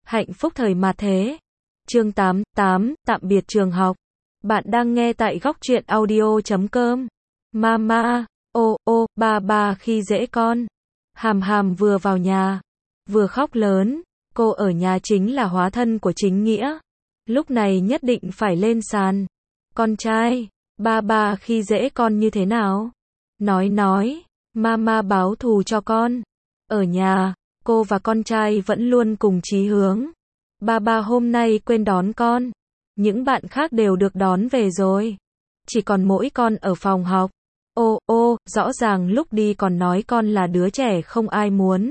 Hạnh phúc thời mạt thế. Chương 8, tạm biệt trường học. Bạn đang nghe tại góc truyện audio.com. Mama, ba khi dễ con. Hàm Hàm vừa vào nhà, vừa khóc lớn, cô ở nhà chính là hóa thân của chính nghĩa. Lúc này nhất định phải lên sàn. Con trai, ba khi dễ con như thế nào? Nói, mama báo thù cho con. Ở nhà, cô và con trai vẫn luôn cùng chí hướng. Ba hôm nay quên đón con. Những bạn khác đều được đón về rồi. Chỉ còn mỗi con ở phòng học. Rõ ràng lúc đi còn nói con là đứa trẻ không ai muốn.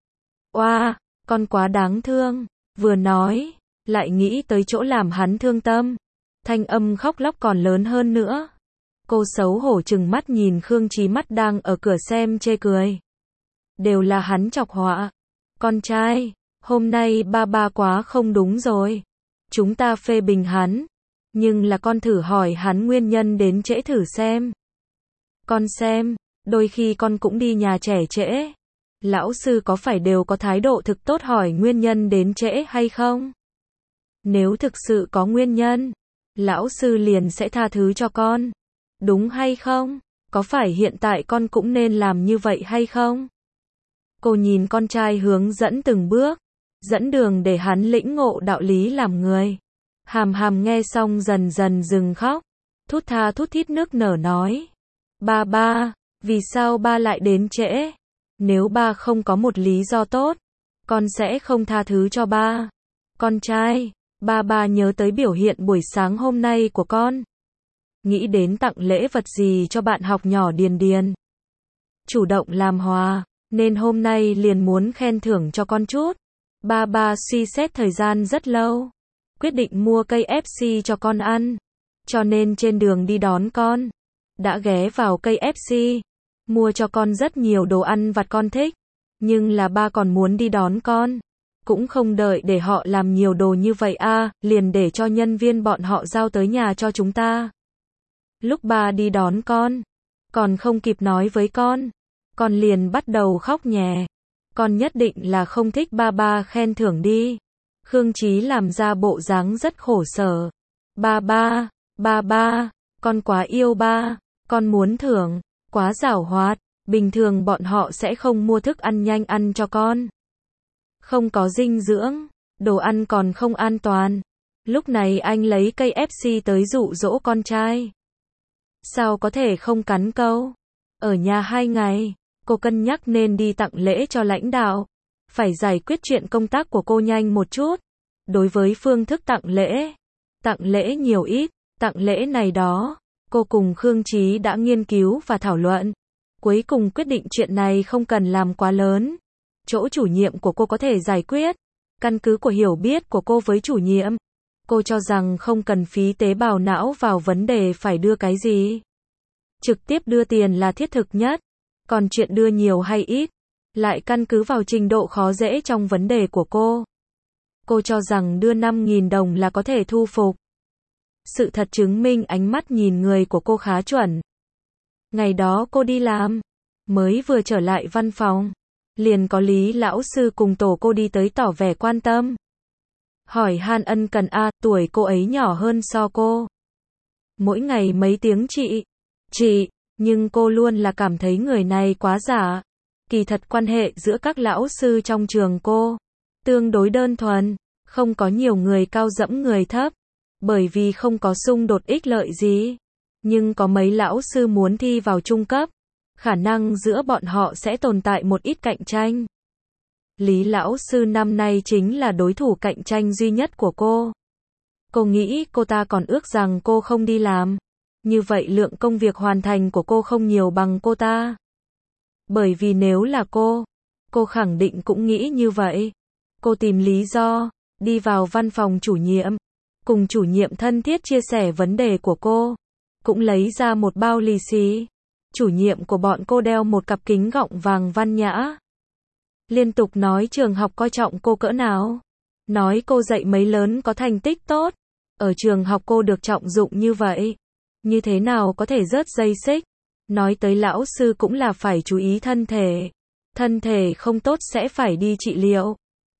Oa, con quá đáng thương. Vừa nói, lại nghĩ tới chỗ làm hắn thương tâm. Thanh âm khóc lóc còn lớn hơn nữa. Cô xấu hổ trừng mắt nhìn Khương Chí Mắt đang ở cửa xem chê cười. Đều là hắn chọc họa. Con trai, hôm nay ba quá không đúng rồi. Chúng ta phê bình hắn. Nhưng là con thử hỏi hắn nguyên nhân đến trễ thử xem. Con xem, đôi khi con cũng đi nhà trẻ trễ. Lão sư có phải đều có thái độ thực tốt hỏi nguyên nhân đến trễ hay không? Nếu thực sự có nguyên nhân, lão sư liền sẽ tha thứ cho con. Đúng hay không? Có phải hiện tại con cũng nên làm như vậy hay không? Cô nhìn con trai hướng dẫn từng bước, dẫn đường để hắn lĩnh ngộ đạo lý làm người. Hàm Hàm nghe xong dần dần dừng khóc, thút tha thút thít nước nở nói. Ba, vì sao ba lại đến trễ? Nếu ba không có một lý do tốt, con sẽ không tha thứ cho ba. Con trai, ba nhớ tới biểu hiện buổi sáng hôm nay của con. Nghĩ đến tặng lễ vật gì cho bạn học nhỏ Điền. Chủ động làm hòa, nên hôm nay liền muốn khen thưởng cho con chút. Ba suy xét thời gian rất lâu, quyết định mua cây FC cho con ăn. Cho nên trên đường đi đón con, đã ghé vào cây FC, mua cho con rất nhiều đồ ăn vặt con thích. Nhưng là ba còn muốn đi đón con, cũng không đợi để họ làm nhiều đồ như vậy liền để cho nhân viên bọn họ giao tới nhà cho chúng ta. Lúc ba đi đón con, còn không kịp nói với con liền bắt đầu khóc nhè. Con nhất định là không thích ba khen thưởng đi. Khương Chí làm ra bộ dáng rất khổ sở. Ba, con quá yêu ba, con muốn thưởng, quá giảo hoạt, bình thường bọn họ sẽ không mua thức ăn nhanh ăn cho con. Không có dinh dưỡng, đồ ăn còn không an toàn. Lúc này anh lấy cây FC tới dụ dỗ con trai. Sao có thể không cắn câu? Ở nhà 2 ngày, cô cân nhắc nên đi tặng lễ cho lãnh đạo. Phải giải quyết chuyện công tác của cô nhanh một chút. Đối với phương thức tặng lễ nhiều ít, tặng lễ này đó, cô cùng Khương Chí đã nghiên cứu và thảo luận. Cuối cùng quyết định chuyện này không cần làm quá lớn. Chỗ chủ nhiệm của cô có thể giải quyết. Căn cứ của hiểu biết của cô với chủ nhiệm, cô cho rằng không cần phí tế bào não vào vấn đề phải đưa cái gì. Trực tiếp đưa tiền là thiết thực nhất. Còn chuyện đưa nhiều hay ít, lại căn cứ vào trình độ khó dễ trong vấn đề của cô. Cô cho rằng đưa 5.000 đồng là có thể thu phục. Sự thật chứng minh ánh mắt nhìn người của cô khá chuẩn. Ngày đó cô đi làm, mới vừa trở lại văn phòng, liền có Lý lão sư cùng tổ cô đi tới tỏ vẻ quan tâm. Hỏi han ân cần tuổi cô ấy nhỏ hơn so cô. Mỗi ngày mấy tiếng chị, nhưng cô luôn là cảm thấy người này quá giả. Kỳ thật quan hệ giữa các lão sư trong trường cô tương đối đơn thuần, không có nhiều người cao dẫm người thấp, bởi vì không có xung đột ích lợi gì. Nhưng có mấy lão sư muốn thi vào trung cấp, khả năng giữa bọn họ sẽ tồn tại một ít cạnh tranh. Lý lão sư năm nay chính là đối thủ cạnh tranh duy nhất của cô. Cô nghĩ cô ta còn ước rằng cô không đi làm. Như vậy lượng công việc hoàn thành của cô không nhiều bằng cô ta. Bởi vì nếu là cô khẳng định cũng nghĩ như vậy. Cô tìm lý do, đi vào văn phòng chủ nhiệm, cùng chủ nhiệm thân thiết chia sẻ vấn đề của cô. Cũng lấy ra một bao lì xì. Chủ nhiệm của bọn cô đeo một cặp kính gọng vàng văn nhã. Liên tục nói trường học coi trọng cô cỡ nào. Nói cô dạy mấy lớn có thành tích tốt. Ở trường học cô được trọng dụng như vậy. Như thế nào có thể rớt dây xích. Nói tới lão sư cũng là phải chú ý thân thể. Thân thể không tốt sẽ phải đi trị liệu.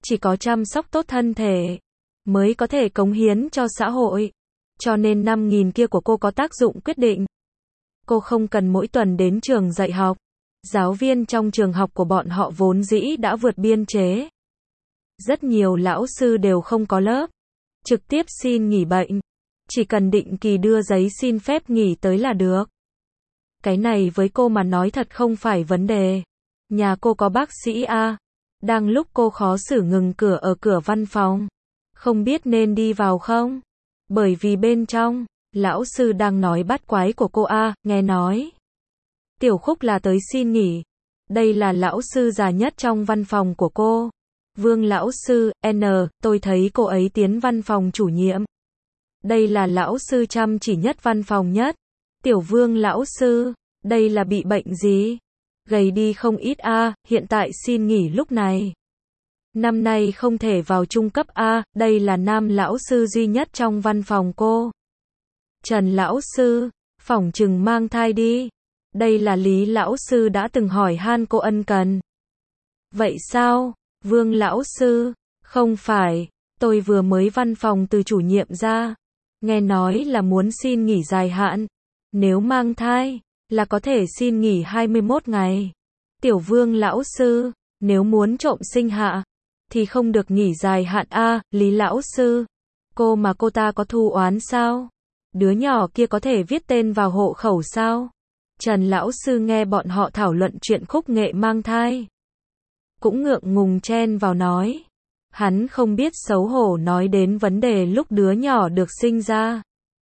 chỉ có chăm sóc tốt thân thể, mới có thể cống hiến cho xã hội. Cho nên 5.000 kia của cô có tác dụng quyết định. Cô không cần mỗi tuần đến trường dạy học. Giáo viên trong trường học của bọn họ vốn dĩ đã vượt biên chế. Rất nhiều lão sư đều không có lớp. Trực tiếp xin nghỉ bệnh. Chỉ cần định kỳ đưa giấy xin phép nghỉ tới là được. Cái này với cô mà nói thật không phải vấn đề. Nhà cô có bác sĩ A. Đang lúc cô khó xử ngừng cửa ở cửa văn phòng. Không biết nên đi vào không? Bởi vì bên trong, lão sư đang nói bắt quái của cô A, nghe nói. Tiểu Khúc là tới xin nghỉ. Đây là lão sư già nhất trong văn phòng của cô. Vương lão sư, tôi thấy cô ấy tiến văn phòng chủ nhiệm. Đây là lão sư chăm chỉ nhất văn phòng nhất. Tiểu Vương lão sư, đây là bị bệnh gì? Gầy đi không ít A, hiện tại xin nghỉ lúc này. Năm nay không thể vào trung cấp A, đây là nam lão sư duy nhất trong văn phòng cô. Trần lão sư, phỏng chừng mang thai đi. Đây là Lý lão sư đã từng hỏi han cô ân cần. Vậy sao? Vương lão sư, không phải, tôi vừa mới văn phòng từ chủ nhiệm ra. Nghe nói là muốn xin nghỉ dài hạn. Nếu mang thai, là có thể xin nghỉ 21 ngày. Tiểu Vương lão sư, nếu muốn trộm sinh hạ, thì không được nghỉ dài hạn A, Lý lão sư. Cô mà cô ta có thù oán sao? Đứa nhỏ kia có thể viết tên vào hộ khẩu sao? Trần lão sư nghe bọn họ thảo luận chuyện Khúc Nghệ mang thai. Cũng ngượng ngùng chen vào nói. Hắn không biết xấu hổ nói đến vấn đề lúc đứa nhỏ được sinh ra.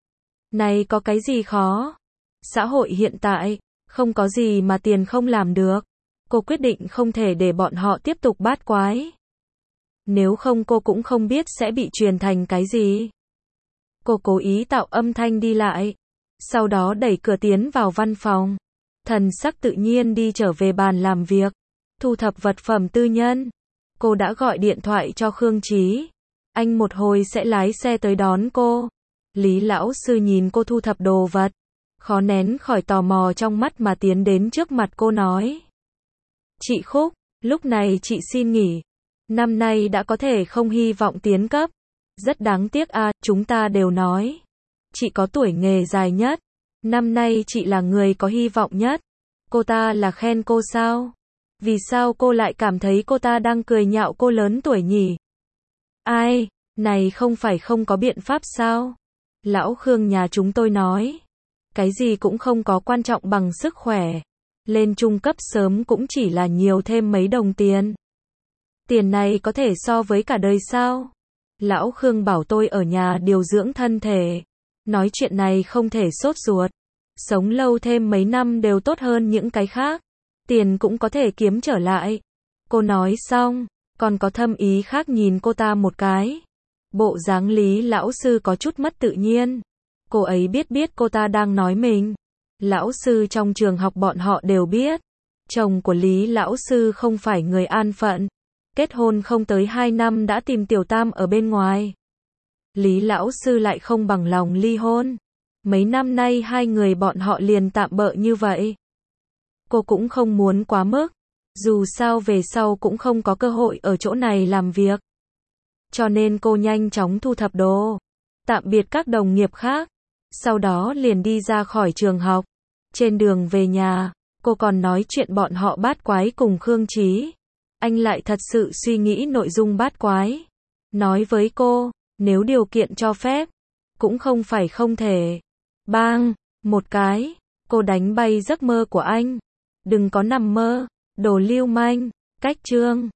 Này có cái gì khó? Xã hội hiện tại, không có gì mà tiền không làm được. Cô quyết định không thể để bọn họ tiếp tục bát quái. Nếu không cô cũng không biết sẽ bị truyền thành cái gì. Cô cố ý tạo âm thanh đi lại. Sau đó đẩy cửa tiến vào văn phòng. Thần sắc tự nhiên đi trở về bàn làm việc. Thu thập vật phẩm tư nhân. Cô đã gọi điện thoại cho Khương Chí. Anh một hồi sẽ lái xe tới đón cô. Lý lão sư nhìn cô thu thập đồ vật. Khó nén khỏi tò mò trong mắt mà tiến đến trước mặt cô nói. Chị Khúc, lúc này chị xin nghỉ. Năm nay đã có thể không hy vọng tiến cấp. Rất đáng tiếc a, chúng ta đều nói. Chị có tuổi nghề dài nhất. Năm nay chị là người có hy vọng nhất. Cô ta là khen cô sao? Vì sao cô lại cảm thấy cô ta đang cười nhạo cô lớn tuổi nhỉ? Ai, này không phải không có biện pháp sao? Lão Khương nhà chúng tôi nói. Cái gì cũng không có quan trọng bằng sức khỏe. Lên trung cấp sớm cũng chỉ là nhiều thêm mấy đồng tiền. Tiền này có thể so với cả đời sao? Lão Khương bảo tôi ở nhà điều dưỡng thân thể. Nói chuyện này không thể sốt ruột. Sống lâu thêm mấy năm đều tốt hơn những cái khác. Tiền cũng có thể kiếm trở lại. Cô nói xong, còn có thâm ý khác nhìn cô ta một cái. Bộ dáng Lý lão sư có chút mất tự nhiên. Cô ấy biết cô ta đang nói mình. Lão sư trong trường học bọn họ đều biết. Chồng của Lý lão sư không phải người an phận. Kết hôn không tới 2 năm đã tìm tiểu tam ở bên ngoài. Lý lão sư lại không bằng lòng ly hôn. Mấy năm nay hai người bọn họ liền tạm bợ như vậy. Cô cũng không muốn quá mức. Dù sao về sau cũng không có cơ hội ở chỗ này làm việc. Cho nên cô nhanh chóng thu thập đồ. Tạm biệt các đồng nghiệp khác. Sau đó liền đi ra khỏi trường học. Trên đường về nhà, cô còn nói chuyện bọn họ bát quái cùng Khương Chí. Anh lại thật sự suy nghĩ nội dung bát quái. Nói với cô, nếu điều kiện cho phép, cũng không phải không thể. Bang, một cái, cô đánh bay giấc mơ của anh. Đừng có nằm mơ, đồ lưu manh, cách chương.